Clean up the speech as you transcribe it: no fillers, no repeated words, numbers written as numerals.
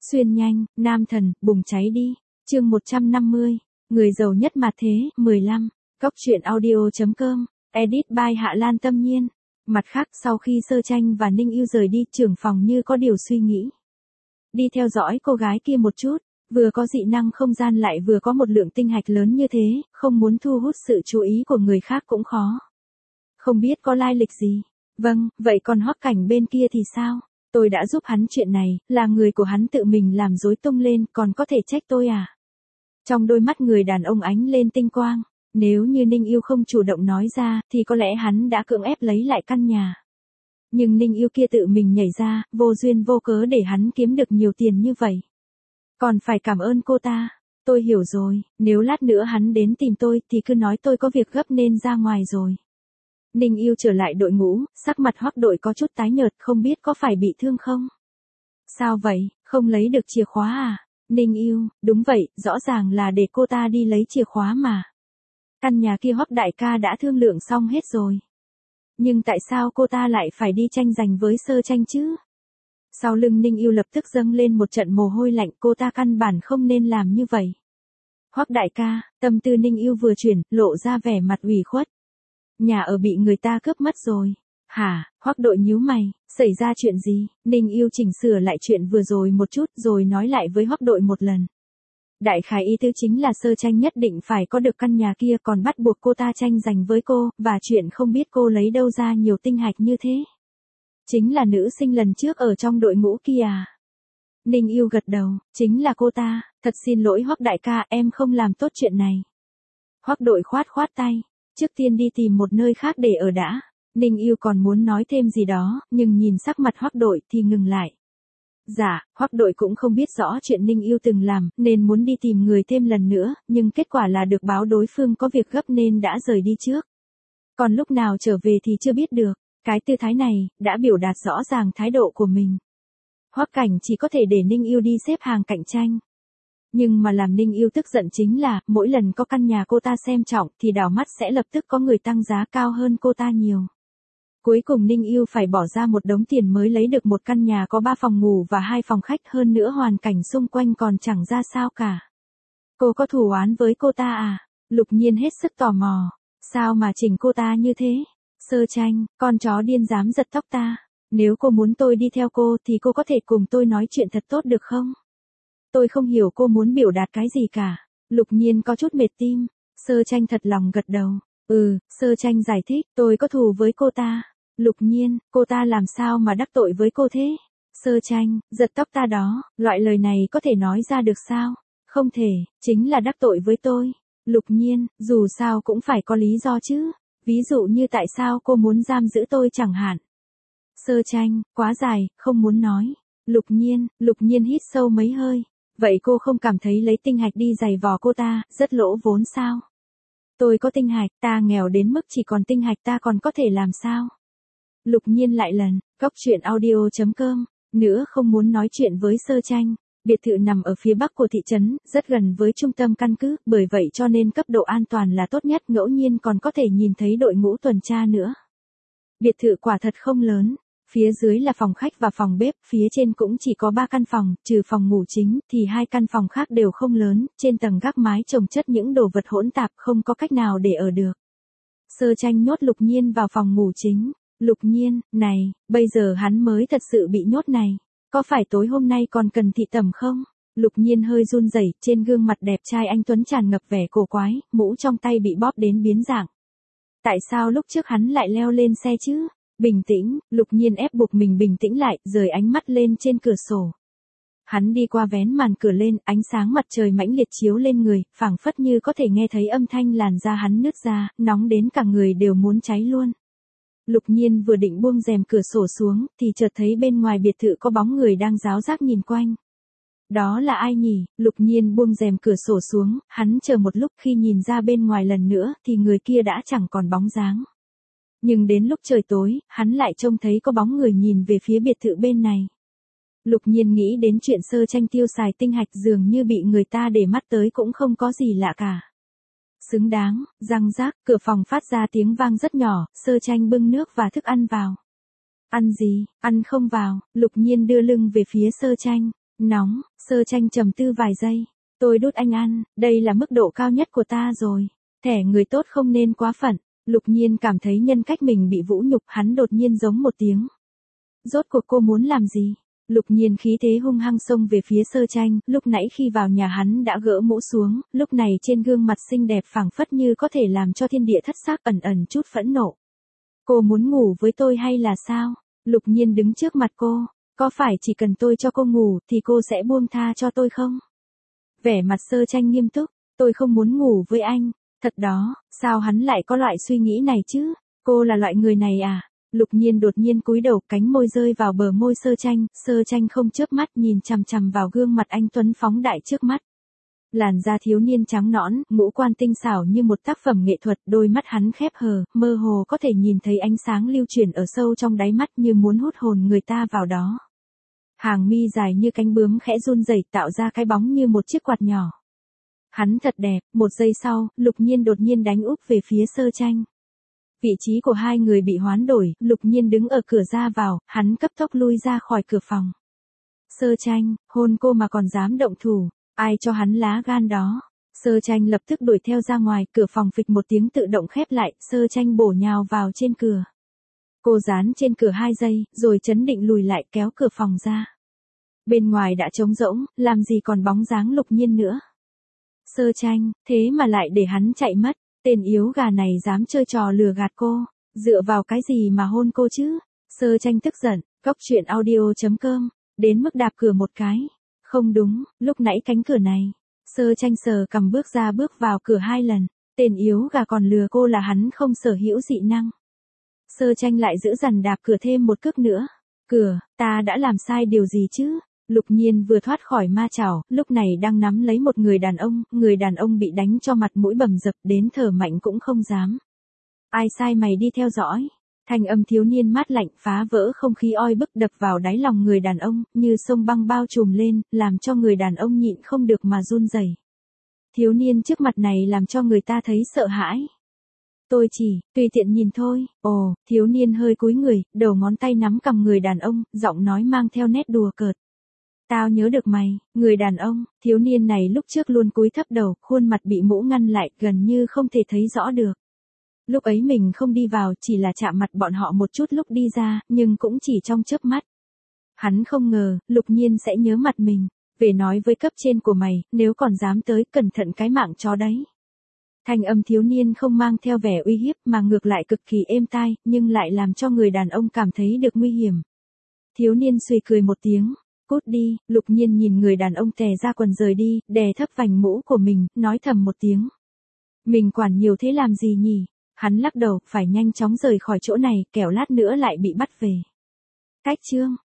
Xuyên nhanh, nam thần, bùng cháy đi. Chương 150, người giàu nhất mà thế, 15. Cóc truyện audio.com, edit by Hạ Lan Tâm Nhiên. Mặt khác, sau khi Sơ Tranh và Ninh Yêu rời đi, trưởng phòng như có điều suy nghĩ. Đi theo dõi cô gái kia một chút, vừa có dị năng không gian lại vừa có một lượng tinh hạch lớn như thế, không muốn thu hút sự chú ý của người khác cũng khó. Không biết có lai lịch gì. Vâng, vậy còn Hoắc Cảnh bên kia thì sao? Tôi đã giúp hắn chuyện này, là người của hắn tự mình làm rối tung lên, còn có thể trách tôi à? Trong đôi mắt người đàn ông ánh lên tinh quang, nếu như Ninh Yêu không chủ động nói ra, thì có lẽ hắn đã cưỡng ép lấy lại căn nhà. Nhưng Ninh Yêu kia tự mình nhảy ra, vô duyên vô cớ để hắn kiếm được nhiều tiền như vậy. Còn phải cảm ơn cô ta. Tôi hiểu rồi, nếu lát nữa hắn đến tìm tôi thì cứ nói tôi có việc gấp nên ra ngoài rồi. Ninh Yêu trở lại đội ngũ, sắc mặt Hoắc Đội có chút tái nhợt, không biết có phải bị thương không? Sao vậy, không lấy được chìa khóa à? Ninh Yêu, đúng vậy, rõ ràng là để cô ta đi lấy chìa khóa mà. Căn nhà kia Hoắc đại ca đã thương lượng xong hết rồi. Nhưng tại sao cô ta lại phải đi tranh giành với Sơ Tranh chứ? Sau lưng Ninh Yêu lập tức dâng lên một trận mồ hôi lạnh, cô ta căn bản không nên làm như vậy. Hoắc đại ca, tâm tư Ninh Yêu vừa chuyển, lộ ra vẻ mặt ủy khuất. Nhà ở bị người ta cướp mất rồi. Hả? Hoắc Đội nhíu mày, xảy ra chuyện gì? Ninh Yêu chỉnh sửa lại chuyện vừa rồi một chút rồi nói lại với Hoắc Đội một lần. Đại khái ý tứ chính là Sơ Tranh nhất định phải có được căn nhà kia, còn bắt buộc cô ta tranh giành với cô, và chuyện không biết cô lấy đâu ra nhiều tinh hạch như thế. Chính là nữ sinh lần trước ở trong đội ngũ kia à? Ninh Yêu gật đầu, chính là cô ta, thật xin lỗi Hoắc đại ca, em không làm tốt chuyện này. Hoắc Đội khoát khoát tay, trước tiên đi tìm một nơi khác để ở đã. Ninh Yêu còn muốn nói thêm gì đó, nhưng nhìn sắc mặt Hoắc Đội thì ngừng lại. Dạ, Hoắc Đội cũng không biết rõ chuyện Ninh Yêu từng làm, nên muốn đi tìm người thêm lần nữa, nhưng kết quả là được báo đối phương có việc gấp nên đã rời đi trước. Còn lúc nào trở về thì chưa biết được, cái tư thái này, đã biểu đạt rõ ràng thái độ của mình. Hoắc Cảnh chỉ có thể để Ninh Yêu đi xếp hàng cạnh tranh. Nhưng mà làm Ninh Yêu tức giận chính là, mỗi lần có căn nhà cô ta xem trọng thì đảo mắt sẽ lập tức có người tăng giá cao hơn cô ta nhiều. Cuối cùng Ninh Yêu phải bỏ ra một đống tiền mới lấy được một căn nhà có 3 phòng ngủ và 2 phòng khách, hơn nữa hoàn cảnh xung quanh còn chẳng ra sao cả. Cô có thù oán với cô ta à? Lục Nhiên hết sức tò mò. Sao mà chỉnh cô ta như thế? Sơ Tranh, con chó điên dám giật tóc ta. Nếu cô muốn tôi đi theo cô thì cô có thể cùng tôi nói chuyện thật tốt được không? Tôi không hiểu cô muốn biểu đạt cái gì cả. Lục Nhiên có chút mệt tim. Sơ Tranh thật lòng gật đầu. Sơ Tranh giải thích, tôi có thù với cô ta. Lục Nhiên, cô ta làm sao mà đắc tội với cô thế? Sơ Tranh, giật tóc ta đó, loại lời này có thể nói ra được sao? Không thể, chính là đắc tội với tôi. Lục Nhiên, dù sao cũng phải có lý do chứ. Ví dụ như tại sao cô muốn giam giữ tôi chẳng hạn. Sơ Tranh, quá dài, không muốn nói. Lục Nhiên hít sâu mấy hơi. Vậy cô không cảm thấy lấy tinh hạch đi giày vò cô ta, rất lỗ vốn sao? Tôi có tinh hạch, ta nghèo đến mức chỉ còn tinh hạch ta còn có thể làm sao? Lục Nhiên lại lần, cóc truyện audio.com, nữa không muốn nói chuyện với Sơ Tranh. Biệt thự nằm ở phía bắc của thị trấn, rất gần với trung tâm căn cứ, bởi vậy cho nên cấp độ an toàn là tốt nhất, ngẫu nhiên còn có thể nhìn thấy đội ngũ tuần tra nữa. Biệt thự quả thật không lớn, phía dưới là phòng khách và phòng bếp, phía trên cũng chỉ có 3 căn phòng, trừ phòng ngủ chính, thì 2 căn phòng khác đều không lớn, trên tầng gác mái chồng chất những đồ vật hỗn tạp, không có cách nào để ở được. Sơ Tranh nhốt Lục Nhiên vào phòng ngủ chính. Lục Nhiên, này, bây giờ hắn mới thật sự bị nhốt này. Có phải tối hôm nay còn cần thị tẩm không? Lục Nhiên hơi run rẩy, trên gương mặt đẹp trai anh tuấn tràn ngập vẻ cổ quái, mũ trong tay bị bóp đến biến dạng. Tại sao lúc trước hắn lại leo lên xe chứ? Bình tĩnh, Lục Nhiên ép buộc mình bình tĩnh lại, rời ánh mắt lên trên cửa sổ. Hắn đi qua vén màn cửa lên, ánh sáng mặt trời mãnh liệt chiếu lên người, phảng phất như có thể nghe thấy âm thanh làn da hắn nứt ra, nóng đến cả người đều muốn cháy luôn. Lục Nhiên vừa định buông rèm cửa sổ xuống, thì chợt thấy bên ngoài biệt thự có bóng người đang ráo rác nhìn quanh. Đó là ai nhỉ? Lục Nhiên buông rèm cửa sổ xuống, hắn chờ một lúc, khi nhìn ra bên ngoài lần nữa, thì người kia đã chẳng còn bóng dáng. Nhưng đến lúc trời tối, hắn lại trông thấy có bóng người nhìn về phía biệt thự bên này. Lục Nhiên nghĩ đến chuyện Sơ Tranh tiêu xài tinh hạch dường như bị người ta để mắt tới cũng không có gì lạ cả. Xứng đáng, răng rác, cửa phòng phát ra tiếng vang rất nhỏ, Sơ Tranh bưng nước và thức ăn vào. Ăn gì, ăn không vào, Lục Nhiên đưa lưng về phía Sơ Tranh. Nóng, Sơ Tranh trầm tư vài giây. Tôi đút anh ăn, đây là mức độ cao nhất của ta rồi. Thẻ người tốt không nên quá phận. Lục Nhiên cảm thấy nhân cách mình bị vũ nhục, hắn đột nhiên giống một tiếng. Rốt cuộc cô muốn làm gì? Lục Nhiên khí thế hung hăng xông về phía Sơ Tranh, lúc nãy khi vào nhà hắn đã gỡ mũ xuống, lúc này trên gương mặt xinh đẹp phảng phất như có thể làm cho thiên địa thất xác, ẩn ẩn chút phẫn nộ. Cô muốn ngủ với tôi hay là sao? Lục Nhiên đứng trước mặt cô, có phải chỉ cần tôi cho cô ngủ thì cô sẽ buông tha cho tôi không? Vẻ mặt Sơ Tranh nghiêm túc, tôi không muốn ngủ với anh. Thật đó, sao hắn lại có loại suy nghĩ này chứ? Cô là loại người này à? Lục Nhiên đột nhiên cúi đầu, cánh môi rơi vào bờ môi Sơ Tranh không chớp mắt nhìn chằm chằm vào gương mặt anh tuấn phóng đại trước mắt. Làn da thiếu niên trắng nõn, ngũ quan tinh xảo như một tác phẩm nghệ thuật, đôi mắt hắn khép hờ, mơ hồ có thể nhìn thấy ánh sáng lưu chuyển ở sâu trong đáy mắt như muốn hút hồn người ta vào đó. Hàng mi dài như cánh bướm khẽ run rẩy tạo ra cái bóng như một chiếc quạt nhỏ. Hắn thật đẹp, một giây sau, Lục Nhiên đột nhiên đánh úp về phía Sơ Tranh. Vị trí của hai người bị hoán đổi, Lục Nhiên đứng ở cửa ra vào, hắn cấp tốc lui ra khỏi cửa phòng. Sơ Tranh, hôn cô mà còn dám động thủ, ai cho hắn lá gan đó? Sơ Tranh lập tức đuổi theo ra ngoài, cửa phòng phịch một tiếng tự động khép lại, Sơ Tranh bổ nhào vào trên cửa. Cô dán trên cửa 2 giây, rồi chấn định lùi lại kéo cửa phòng ra. Bên ngoài đã trống rỗng, làm gì còn bóng dáng Lục Nhiên nữa. Sơ Tranh, thế mà lại để hắn chạy mất, tên yếu gà này dám chơi trò lừa gạt cô, dựa vào cái gì mà hôn cô chứ? Sơ Tranh tức giận, coctruyện.audio.com, đến mức đạp cửa một cái. Không đúng, lúc nãy cánh cửa này. Sơ Tranh sờ cầm bước ra bước vào cửa 2 lần, tên yếu gà còn lừa cô là hắn không sở hữu dị năng. Sơ Tranh lại giữ dằn đạp cửa thêm một cước nữa. Cửa, ta đã làm sai điều gì chứ? Lục Nhiên vừa thoát khỏi ma chảo, lúc này đang nắm lấy một người đàn ông bị đánh cho mặt mũi bầm dập đến thở mạnh cũng không dám. Ai sai mày đi theo dõi? Thanh âm thiếu niên mát lạnh phá vỡ không khí oi bức đập vào đáy lòng người đàn ông, như sông băng bao trùm lên, làm cho người đàn ông nhịn không được mà run rẩy. Thiếu niên trước mặt này làm cho người ta thấy sợ hãi. Tôi chỉ, tùy tiện nhìn thôi. Ồ, thiếu niên hơi cúi người, đầu ngón tay nắm cầm người đàn ông, giọng nói mang theo nét đùa cợt. Tao nhớ được mày, người đàn ông, thiếu niên này lúc trước luôn cúi thấp đầu, khuôn mặt bị mũ ngăn lại, gần như không thể thấy rõ được. Lúc ấy mình không đi vào, chỉ là chạm mặt bọn họ một chút lúc đi ra, nhưng cũng chỉ trong chớp mắt. Hắn không ngờ, Lục Nhiên sẽ nhớ mặt mình, về nói với cấp trên của mày, nếu còn dám tới, cẩn thận cái mạng chó đấy. Thanh âm thiếu niên không mang theo vẻ uy hiếp mà ngược lại cực kỳ êm tai, nhưng lại làm cho người đàn ông cảm thấy được nguy hiểm. Thiếu niên suy cười một tiếng, cút đi. Lục Nhiên nhìn người đàn ông tè ra quần rời đi, đè thấp vành mũ của mình, nói thầm một tiếng. Mình quản nhiều thế làm gì nhỉ? Hắn lắc đầu, phải nhanh chóng rời khỏi chỗ này, kẻo lát nữa lại bị bắt về. Cách chương